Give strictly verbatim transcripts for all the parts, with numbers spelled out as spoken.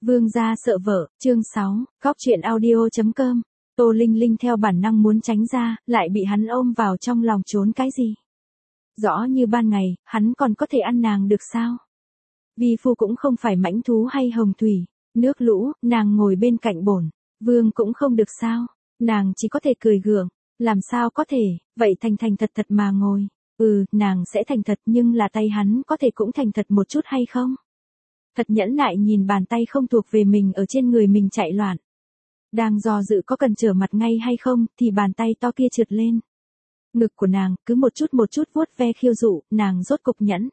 Vương gia sợ vợ, chương sáu, góc chuyện audio chấm com. Tô Linh Linh theo bản năng muốn tránh ra, lại bị hắn ôm vào trong lòng trốn cái gì. Rõ như ban ngày, hắn còn có thể ăn nàng được sao? Vi phu cũng không phải mãnh thú hay hồng thủy, nước lũ, nàng ngồi bên cạnh bổn, vương cũng không được sao? Nàng chỉ có thể cười gượng, làm sao có thể, vậy thành thành thật thật mà ngồi. Ừ, nàng sẽ thành thật nhưng là tay hắn có thể cũng thành thật một chút hay không? Thật nhẫn nại nhìn bàn tay không thuộc về mình ở trên người mình chạy loạn. Đang do dự có cần trở mặt ngay hay không, thì bàn tay to kia trượt lên. Ngực của nàng, cứ một chút một chút vuốt ve khiêu dụ, nàng rốt cục nhẫn.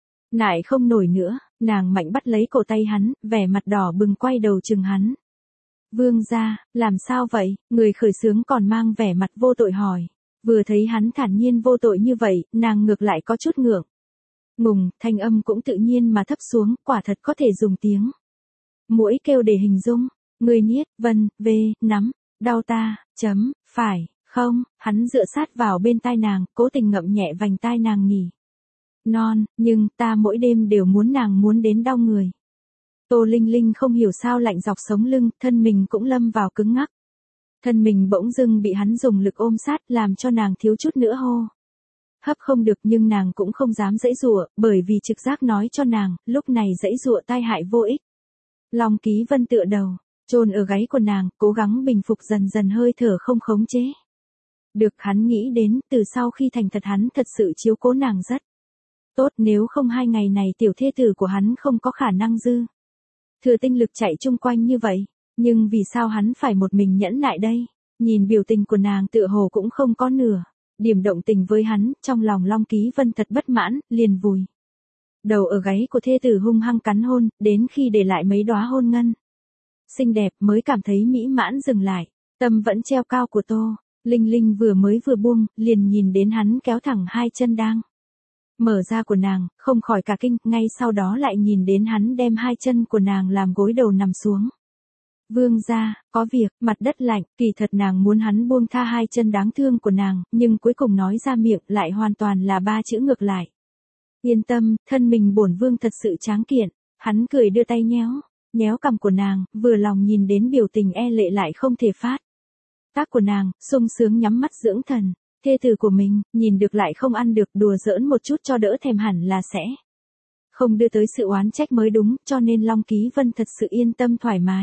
Nại không nổi nữa, nàng mạnh bắt lấy cổ tay hắn, vẻ mặt đỏ bừng quay đầu chừng hắn. Vương gia, làm sao vậy, người khởi xướng còn mang vẻ mặt vô tội hỏi. Vừa thấy hắn thản nhiên vô tội như vậy, nàng ngược lại có chút ngượng. Ngùng, thanh âm cũng tự nhiên mà thấp xuống, quả thật có thể dùng tiếng mũi kêu để hình dung. Người niết, vân, về, nắm, đau ta, chấm, phải, không, hắn dựa sát vào bên tai nàng, cố tình ngậm nhẹ vành tai nàng nhỉ. Non, nhưng ta mỗi đêm đều muốn nàng muốn đến đau người. Tô Linh Linh không hiểu sao lạnh dọc sống lưng, thân mình cũng lâm vào cứng ngắc. Thân mình bỗng dưng bị hắn dùng lực ôm sát, làm cho nàng thiếu chút nữa hô. Hấp không được nhưng nàng cũng không dám giãy giụa, bởi vì trực giác nói cho nàng, lúc này giãy giụa tai hại vô ích. Long Ký Vân tựa đầu, chôn ở gáy của nàng, cố gắng bình phục dần dần hơi thở không khống chế. Được, hắn nghĩ đến, từ sau khi thành thật hắn thật sự chiếu cố nàng rất tốt, nếu không hai ngày này tiểu thê tử của hắn không có khả năng dư thừa tinh lực chạy chung quanh như vậy, nhưng vì sao hắn phải một mình nhẫn nại đây? Nhìn biểu tình của nàng tựa hồ cũng không có nửa điểm động tình với hắn, trong lòng Long Ký Vân thật bất mãn, liền vùi đầu ở gáy của thê tử hung hăng cắn hôn, đến khi để lại mấy đóa hôn ngân xinh đẹp mới cảm thấy mỹ mãn dừng lại, tâm vẫn treo cao của Tô Linh Linh vừa mới vừa buông, liền nhìn đến hắn kéo thẳng hai chân đang mở ra của nàng, không khỏi cả kinh, ngay sau đó lại nhìn đến hắn đem hai chân của nàng làm gối đầu nằm xuống. Vương gia, có việc, mặt đất lạnh, kỳ thật nàng muốn hắn buông tha hai chân đáng thương của nàng, nhưng cuối cùng nói ra miệng lại hoàn toàn là ba chữ ngược lại. Yên tâm, thân mình bổn vương thật sự tráng kiện, hắn cười đưa tay nhéo, nhéo cằm của nàng, vừa lòng nhìn đến biểu tình e lệ lại không thể phát tác của nàng, sung sướng nhắm mắt dưỡng thần. Thê tử của mình, nhìn được lại không ăn được, đùa giỡn một chút cho đỡ thèm hẳn là sẽ không đưa tới sự oán trách mới đúng, cho nên Long Ký Vân thật sự yên tâm thoải mái.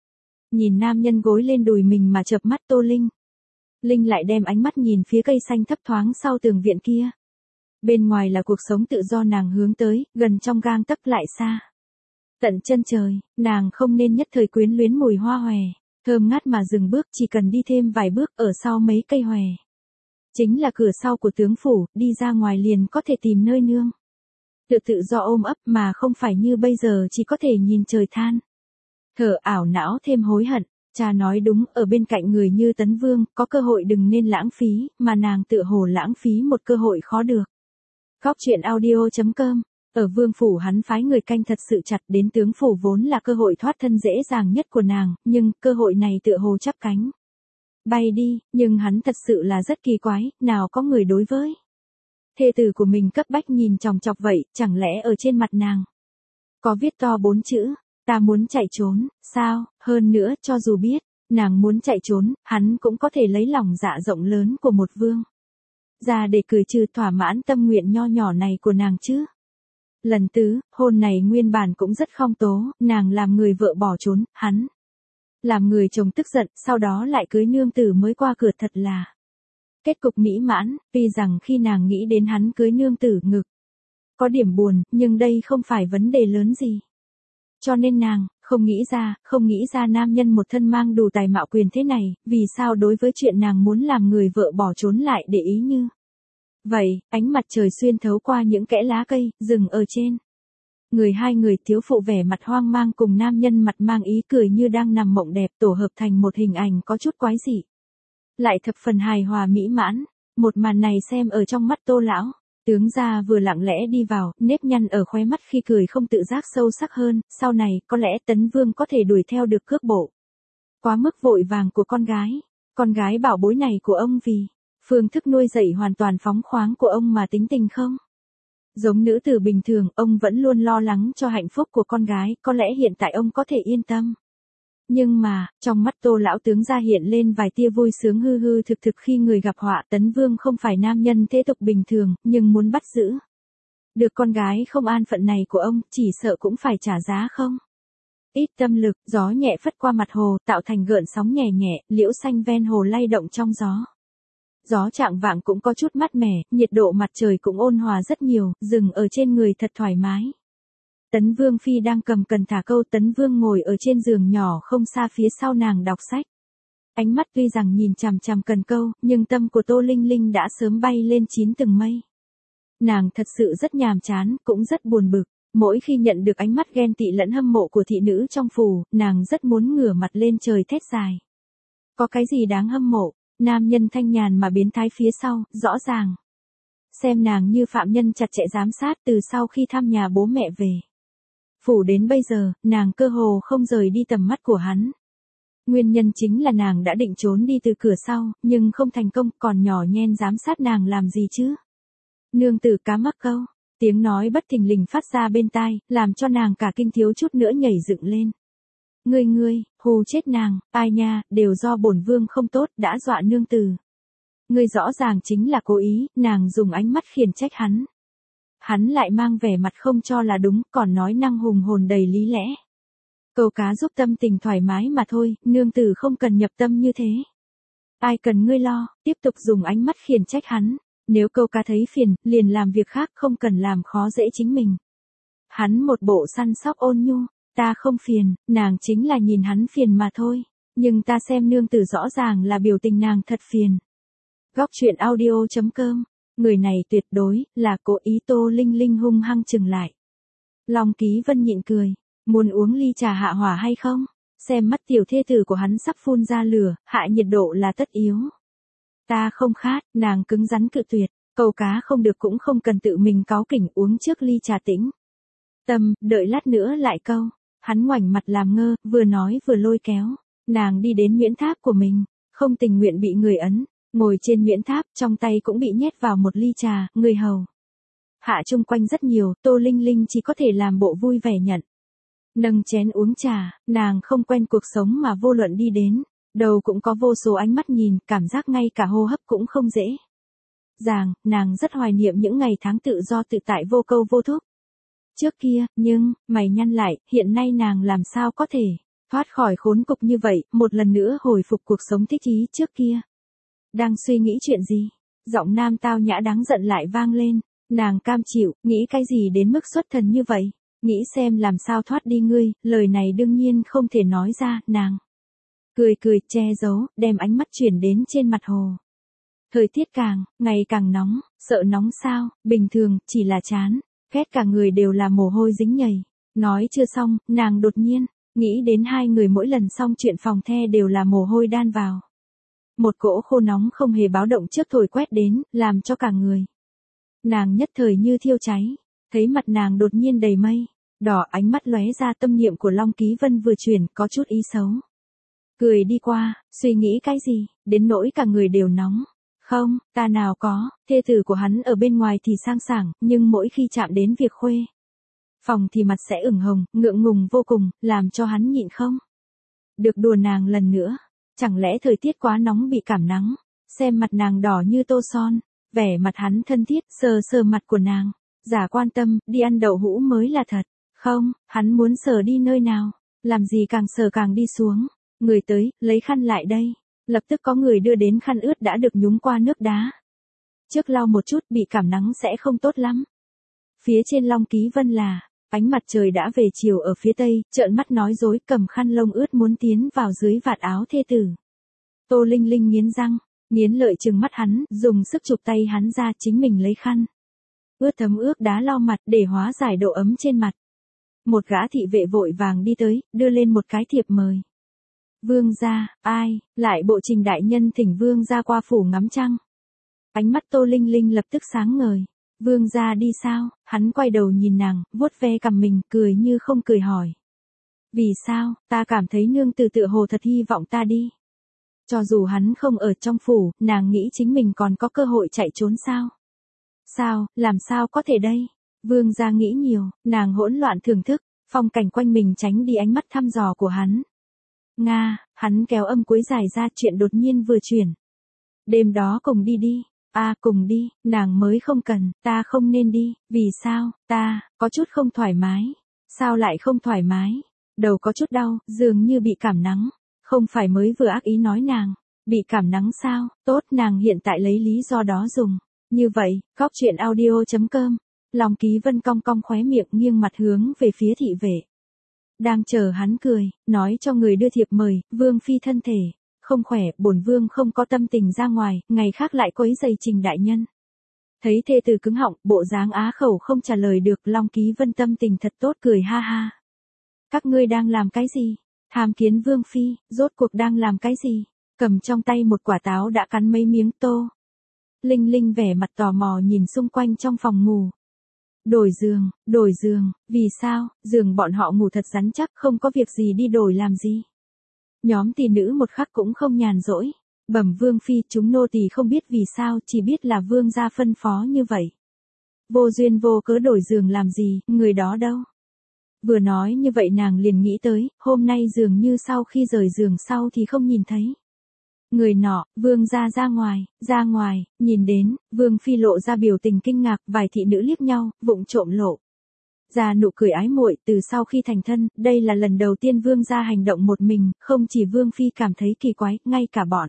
Nhìn nam nhân gối lên đùi mình mà chợp mắt Tô Linh. Linh lại đem ánh mắt nhìn phía cây xanh thấp thoáng sau tường viện kia. Bên ngoài là cuộc sống tự do nàng hướng tới, gần trong gang tấc lại xa tận chân trời, nàng không nên nhất thời quyến luyến mùi hoa hòe, thơm ngát mà dừng bước, chỉ cần đi thêm vài bước ở sau mấy cây hòe. Chính là cửa sau của tướng phủ, đi ra ngoài liền có thể tìm nơi nương. Tự tự do ôm ấp mà không phải như bây giờ chỉ có thể nhìn trời than. Thở ảo não thêm hối hận, cha nói đúng, ở bên cạnh người như Tấn Vương, có cơ hội đừng nên lãng phí, mà nàng tựa hồ lãng phí một cơ hội khó được. Góc chuyện audio chấm com, ở vương phủ hắn phái người canh thật sự chặt, đến tướng phủ vốn là cơ hội thoát thân dễ dàng nhất của nàng, nhưng cơ hội này tựa hồ chắp cánh bay đi, nhưng hắn thật sự là rất kỳ quái, nào có người đối với thê tử của mình cấp bách nhìn chòng chọc vậy, chẳng lẽ ở trên mặt nàng có viết to bốn chữ, ta muốn chạy trốn, sao? Hơn nữa, cho dù biết nàng muốn chạy trốn, hắn cũng có thể lấy lòng dạ rộng lớn của một vương ra để cười trừ thỏa mãn tâm nguyện nho nhỏ này của nàng chứ. Lần tứ, hôn này nguyên bản cũng rất không tố, nàng làm người vợ bỏ trốn, hắn làm người chồng tức giận, sau đó lại cưới nương tử mới qua cửa, thật là kết cục mỹ mãn, tuy rằng khi nàng nghĩ đến hắn cưới nương tử ngực có điểm buồn, nhưng đây không phải vấn đề lớn gì. Cho nên nàng không nghĩ ra, không nghĩ ra nam nhân một thân mang đủ tài mạo quyền thế này, vì sao đối với chuyện nàng muốn làm người vợ bỏ trốn lại để ý như vậy. Ánh mặt trời xuyên thấu qua những kẽ lá cây, dừng ở trên người hai người, thiếu phụ vẻ mặt hoang mang cùng nam nhân mặt mang ý cười như đang nằm mộng đẹp tổ hợp thành một hình ảnh có chút quái dị, lại thập phần hài hòa mỹ mãn. Một màn này xem ở trong mắt Tô lão tướng gia vừa lặng lẽ đi vào, nếp nhăn ở khóe mắt khi cười không tự giác sâu sắc hơn, sau này có lẽ Tấn Vương có thể đuổi theo được cước bộ quá mức vội vàng của con gái, con gái bảo bối này của ông vì phương thức nuôi dạy hoàn toàn phóng khoáng của ông mà tính tình không Giống nữ tử bình thường, ông vẫn luôn lo lắng cho hạnh phúc của con gái, có lẽ hiện tại ông có thể yên tâm. Nhưng mà, trong mắt Tô lão tướng gia hiện lên vài tia vui sướng hư hư thực thực khi người gặp họa. Tấn Vương không phải nam nhân thế tục bình thường, nhưng muốn bắt giữ được con gái không an phận này của ông, chỉ sợ cũng phải trả giá không? Ít tâm lực, gió nhẹ phất qua mặt hồ, tạo thành gợn sóng nhẹ nhẹ, liễu xanh ven hồ lay động trong gió. Gió chạng vạng cũng có chút mát mẻ, nhiệt độ mặt trời cũng ôn hòa rất nhiều, dừng ở trên người thật thoải mái. Tấn Vương Phi đang cầm cần thả câu, Tấn Vương ngồi ở trên giường nhỏ không xa phía sau nàng đọc sách. Ánh mắt tuy rằng nhìn chằm chằm cần câu, nhưng tâm của Tô Linh Linh đã sớm bay lên chín tầng mây. Nàng thật sự rất nhàm chán, cũng rất buồn bực. Mỗi khi nhận được ánh mắt ghen tị lẫn hâm mộ của thị nữ trong phủ, nàng rất muốn ngửa mặt lên trời thét dài. Có cái gì đáng hâm mộ, nam nhân thanh nhàn mà biến thái phía sau, rõ ràng. Xem nàng như phạm nhân chặt chẽ giám sát từ sau khi thăm nhà bố mẹ về. Phủ đến bây giờ, nàng cơ hồ không rời đi tầm mắt của hắn. Nguyên nhân chính là nàng đã định trốn đi từ cửa sau, nhưng không thành công, còn nhỏ nhen giám sát nàng làm gì chứ? Nương tử cá mắc câu. Tiếng nói bất thình lình phát ra bên tai, làm cho nàng cả kinh thiếu chút nữa nhảy dựng lên. Ngươi ngươi, hù chết nàng, ai nha, đều do bổn vương không tốt, đã dọa nương tử. Ngươi rõ ràng chính là cố ý, nàng dùng ánh mắt khiển trách hắn. Hắn lại mang vẻ mặt không cho là đúng, còn nói năng hùng hồn đầy lý lẽ. Câu cá giúp tâm tình thoải mái mà thôi, nương tử không cần nhập tâm như thế. Ai cần ngươi lo, tiếp tục dùng ánh mắt khiển trách hắn. Nếu câu cá thấy phiền, liền làm việc khác, không cần làm khó dễ chính mình. Hắn một bộ săn sóc ôn nhu, ta không phiền, nàng chính là nhìn hắn phiền mà thôi. Nhưng ta xem nương tử rõ ràng là biểu tình nàng thật phiền. Góc truyện audio chấm com, người này tuyệt đối là cố ý. Tô Linh Linh hung hăng chừng lại. Long Ký Vân nhịn cười, muốn uống ly trà hạ hỏa hay không? Xem mắt tiểu thê tử của hắn sắp phun ra lửa, hạ nhiệt độ là tất yếu. Ta không khát, nàng cứng rắn cự tuyệt, câu cá không được cũng không cần tự mình cáu kỉnh, uống trước ly trà tĩnh. Tâm, đợi lát nữa lại câu. Hắn ngoảnh mặt làm ngơ, vừa nói vừa lôi kéo. Nàng đi đến Nguyễn Tháp của mình, không tình nguyện bị người ấn, ngồi trên Nguyễn Tháp, trong tay cũng bị nhét vào một ly trà, người hầu. Hạ chung quanh rất nhiều, Tô Linh Linh chỉ có thể làm bộ vui vẻ nhận. Nâng chén uống trà, nàng không quen cuộc sống mà vô luận đi đến. Đầu cũng có vô số ánh mắt nhìn, cảm giác ngay cả hô hấp cũng không dễ. Ràng, nàng rất hoài niệm những ngày tháng tự do tự tại vô câu vô thúc. Trước kia, nhưng, mày nhăn lại, hiện nay nàng làm sao có thể thoát khỏi khốn cục như vậy, một lần nữa hồi phục cuộc sống thích ý trước kia. Đang suy nghĩ chuyện gì? Giọng nam tao nhã đáng giận lại vang lên, nàng cam chịu, nghĩ cái gì đến mức xuất thần như vậy? Nghĩ xem làm sao thoát đi ngươi, lời này đương nhiên không thể nói ra, nàng. Cười cười, che giấu, đem ánh mắt chuyển đến trên mặt hồ. Thời tiết càng, ngày càng nóng, sợ nóng sao, bình thường, chỉ là chán, ghét cả người đều là mồ hôi dính nhầy. Nói chưa xong, nàng đột nhiên, nghĩ đến hai người mỗi lần xong chuyện phòng the đều là mồ hôi đan vào. Một cỗ khô nóng không hề báo động trước thổi quét đến, làm cho cả người. Nàng nhất thời như thiêu cháy, thấy mặt nàng đột nhiên đầy mây, đỏ, ánh mắt lóe ra. Tâm niệm của Long Ký Vân vừa chuyển, có chút ý xấu. Cười đi qua, suy nghĩ cái gì, đến nỗi cả người đều nóng. Không, ta nào có, thê tử của hắn ở bên ngoài thì sang sảng, nhưng mỗi khi chạm đến việc khuê phòng thì mặt sẽ ửng hồng, ngượng ngùng vô cùng, làm cho hắn nhịn không được đùa nàng lần nữa. Chẳng lẽ thời tiết quá nóng bị cảm nắng, xem mặt nàng đỏ như tô son, vẻ mặt hắn thân thiết, sờ sờ mặt của nàng, giả quan tâm, đi ăn đậu hũ mới là thật. Không, hắn muốn sờ đi nơi nào, làm gì càng sờ càng đi xuống. Người tới, lấy khăn lại đây. Lập tức có người đưa đến khăn ướt đã được nhúng qua nước đá. Trước lau một chút, bị cảm nắng sẽ không tốt lắm. Phía trên Long Ký Vân là, ánh mặt trời đã về chiều ở phía tây, trợn mắt nói dối, cầm khăn lông ướt muốn tiến vào dưới vạt áo thê tử. Tô Linh Linh nghiến răng, nghiến lợi trừng mắt hắn, dùng sức chụp tay hắn ra, chính mình lấy khăn ướt thấm ướt đá lau mặt để hóa giải độ ấm trên mặt. Một gã thị vệ vội vàng đi tới, đưa lên một cái thiệp mời. Vương gia, ai, lại bộ Trình đại nhân thỉnh vương gia qua phủ ngắm trăng. Ánh mắt Tô Linh Linh lập tức sáng ngời. Vương gia đi sao? Hắn quay đầu nhìn nàng, vuốt ve cằm mình, cười như không cười hỏi. Vì sao, ta cảm thấy nương tử tựa hồ thật hy vọng ta đi. Cho dù hắn không ở trong phủ, nàng nghĩ chính mình còn có cơ hội chạy trốn sao? Sao, làm sao có thể đây? Vương gia nghĩ nhiều, nàng hỗn loạn thưởng thức, phong cảnh quanh mình tránh đi ánh mắt thăm dò của hắn. Nga, hắn kéo âm cuối dài ra chuyện đột nhiên vừa chuyển. Đêm đó cùng đi đi. À cùng đi, nàng mới không cần, ta không nên đi, vì sao, ta, có chút không thoải mái. Sao lại không thoải mái? Đầu có chút đau, dường như bị cảm nắng. Không phải mới vừa ác ý nói nàng. Bị cảm nắng sao, tốt nàng hiện tại lấy lý do đó dùng. Như vậy, góc chuyện audio chấm com. Lòng Ký Vân cong cong khóe miệng nghiêng mặt hướng về phía thị vệ. Đang chờ hắn cười, nói cho người đưa thiệp mời, Vương phi thân thể không khỏe, bổn vương không có tâm tình ra ngoài, ngày khác lại quấy giày Trình đại nhân. Thấy thê tử cứng họng, bộ dáng á khẩu không trả lời được, Long Ký Vân tâm tình thật tốt cười ha ha. Các ngươi đang làm cái gì? Tham kiến Vương phi, rốt cuộc đang làm cái gì? Cầm trong tay một quả táo đã cắn mấy miếng tô. Linh Linh vẻ mặt tò mò nhìn xung quanh trong phòng ngủ. Đổi giường, đổi giường, vì sao, giường bọn họ ngủ thật rắn chắc, không có việc gì đi đổi làm gì. Nhóm tỷ nữ một khắc cũng không nhàn rỗi. Bẩm Vương phi, chúng nô tỳ không biết vì sao, chỉ biết là Vương gia phân phó như vậy. Vô duyên vô cớ đổi giường làm gì, người đó đâu? Vừa nói như vậy nàng liền nghĩ tới, hôm nay dường như sau khi rời giường sau thì không nhìn thấy. Người nọ, Vương gia ra ngoài, ra ngoài, nhìn đến, Vương phi lộ ra biểu tình kinh ngạc, vài thị nữ liếc nhau, vụng trộm lộ ra nụ cười ái muội. Từ sau khi thành thân, đây là lần đầu tiên Vương gia hành động một mình, không chỉ Vương phi cảm thấy kỳ quái, ngay cả bọn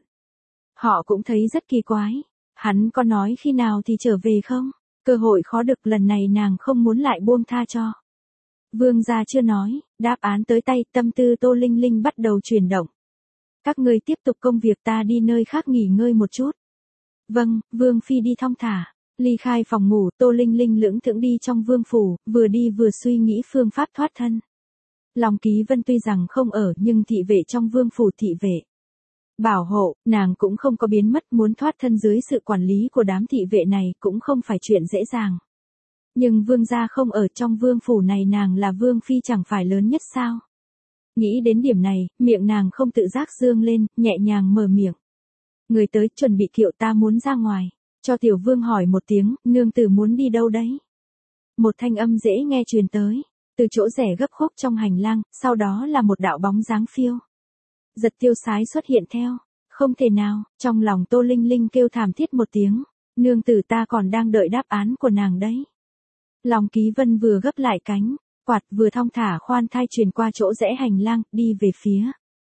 họ cũng thấy rất kỳ quái. Hắn có nói khi nào thì trở về không? Cơ hội khó được, lần này nàng không muốn lại buông tha cho. Vương gia chưa nói, đáp án tới tay, tâm tư Tô Linh Linh bắt đầu chuyển động. Các ngươi tiếp tục công việc, ta đi nơi khác nghỉ ngơi một chút. Vâng, Vương phi đi thong thả. Ly khai phòng ngủ, Tô Linh Linh lững thững đi trong vương phủ, vừa đi vừa suy nghĩ phương pháp thoát thân. Long Ký Vân tuy rằng không ở, nhưng thị vệ trong vương phủ thị vệ bảo hộ, nàng cũng không có biến mất, muốn thoát thân dưới sự quản lý của đám thị vệ này cũng không phải chuyện dễ dàng. Nhưng vương gia không ở, trong vương phủ này nàng là vương phi chẳng phải lớn nhất sao? Nghĩ đến điểm này, miệng nàng không tự giác dương lên, nhẹ nhàng mở miệng. Người tới, chuẩn bị kiệu, ta muốn ra ngoài. Cho tiểu vương hỏi một tiếng, nương tử muốn đi đâu đấy? Một thanh âm dễ nghe truyền tới, từ chỗ rẽ gấp khúc trong hành lang, sau đó là một đạo bóng dáng phiêu giật tiêu sái xuất hiện theo. Không thể nào, trong lòng Tô Linh Linh kêu thảm thiết một tiếng, nương tử ta còn đang đợi đáp án của nàng đấy. Long Ký Vân vừa gấp lại cánh quạt, vừa thong thả khoan thai truyền qua chỗ rẽ hành lang, đi về phía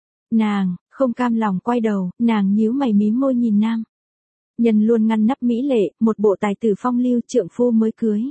nàng, không cam lòng quay đầu, nàng nhíu mày mím môi nhìn nam nhân luôn ngăn nắp mỹ lệ, một bộ tài tử phong lưu, trượng phu mới cưới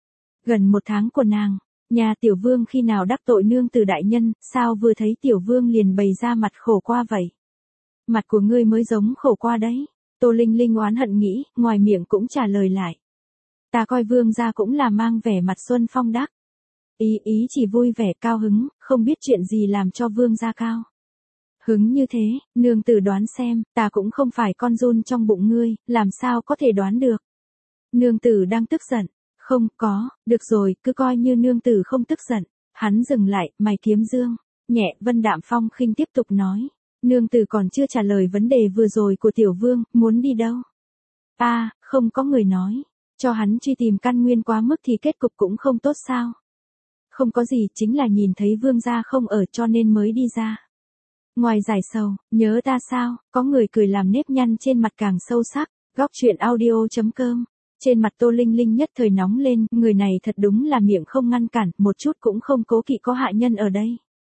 gần một tháng của nàng. Nhà tiểu vương khi nào đắc tội nương tử đại nhân, sao vừa thấy tiểu vương liền bày ra mặt khổ qua vậy? Mặt của ngươi mới giống khổ qua đấy. Tô Linh Linh oán hận nghĩ, ngoài miệng cũng trả lời lại. Ta coi vương gia cũng là mang vẻ mặt xuân phong đắc ý, ý chỉ vui vẻ cao hứng, không biết chuyện gì làm cho vương gia cao hứng như thế. Nương tử đoán xem, ta cũng không phải con giun trong bụng ngươi, làm sao có thể đoán được? Nương tử đang tức giận. Không có, được rồi, cứ coi như nương tử không tức giận. Hắn dừng lại, mày kiếm dương nhẹ, Vân Đạm Phong khinh tiếp tục nói. Nương tử còn chưa trả lời vấn đề vừa rồi của tiểu vương, muốn đi đâu? A, à, không có người nói, cho hắn truy tìm căn nguyên quá mức thì kết cục cũng không tốt sao? Không có gì, chính là nhìn thấy vương gia không ở cho nên mới đi ra. Ngoài giải sầu, nhớ ta sao? Có người cười làm nếp nhăn trên mặt càng sâu sắc. Góc chuyện audio chấm com. Trên mặt Tô Linh Linh nhất thời nóng lên, người này thật đúng là miệng không ngăn cản, một chút cũng không cố kỵ có hạ nhân ở đây.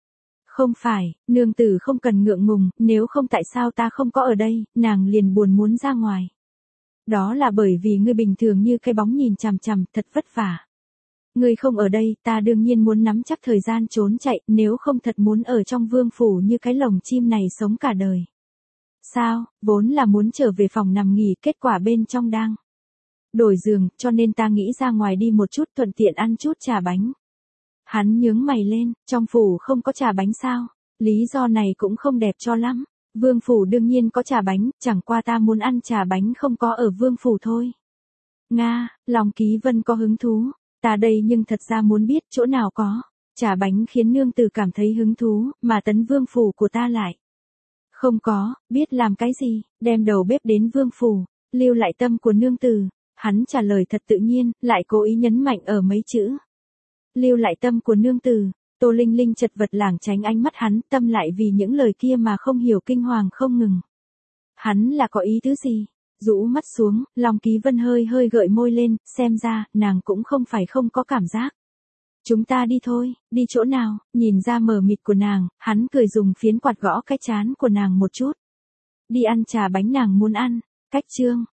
Không phải, nương tử không cần ngượng ngùng, nếu không tại sao ta không có ở đây, nàng liền buồn muốn ra ngoài. Đó là bởi vì ngươi bình thường như cái bóng nhìn chằm chằm, thật vất vả. Ngươi không ở đây, ta đương nhiên muốn nắm chắc thời gian trốn chạy, nếu không thật muốn ở trong vương phủ như cái lồng chim này sống cả đời. Sao, vốn là muốn trở về phòng nằm nghỉ, kết quả bên trong đang đổi giường, cho nên ta nghĩ ra ngoài đi một chút, thuận tiện ăn chút trà bánh. Hắn nhướng mày lên, trong phủ không có trà bánh sao? Lý do này cũng không đẹp cho lắm. Vương phủ đương nhiên có trà bánh, chẳng qua ta muốn ăn trà bánh không có ở vương phủ thôi. Nga, Long Ký Vân có hứng thú. Ta đây nhưng thật ra muốn biết chỗ nào có trà bánh khiến nương tử cảm thấy hứng thú, mà tấn vương phủ của ta lại không có, biết làm cái gì, đem đầu bếp đến vương phủ, lưu lại tâm của nương tử. Hắn trả lời thật tự nhiên, lại cố ý nhấn mạnh ở mấy chữ. Lưu lại tâm của nương tử. Tô Linh Linh chật vật lảng tránh ánh mắt hắn, tâm lại vì những lời kia mà không hiểu kinh hoàng không ngừng. Hắn là có ý tứ gì? Rũ mắt xuống, Long Ký Vân hơi hơi gợi môi lên, xem ra, nàng cũng không phải không có cảm giác. Chúng ta đi thôi, đi chỗ nào? Nhìn ra mờ mịt của nàng, hắn cười dùng phiến quạt gõ cái trán của nàng một chút. Đi ăn trà bánh nàng muốn ăn. Cách chương.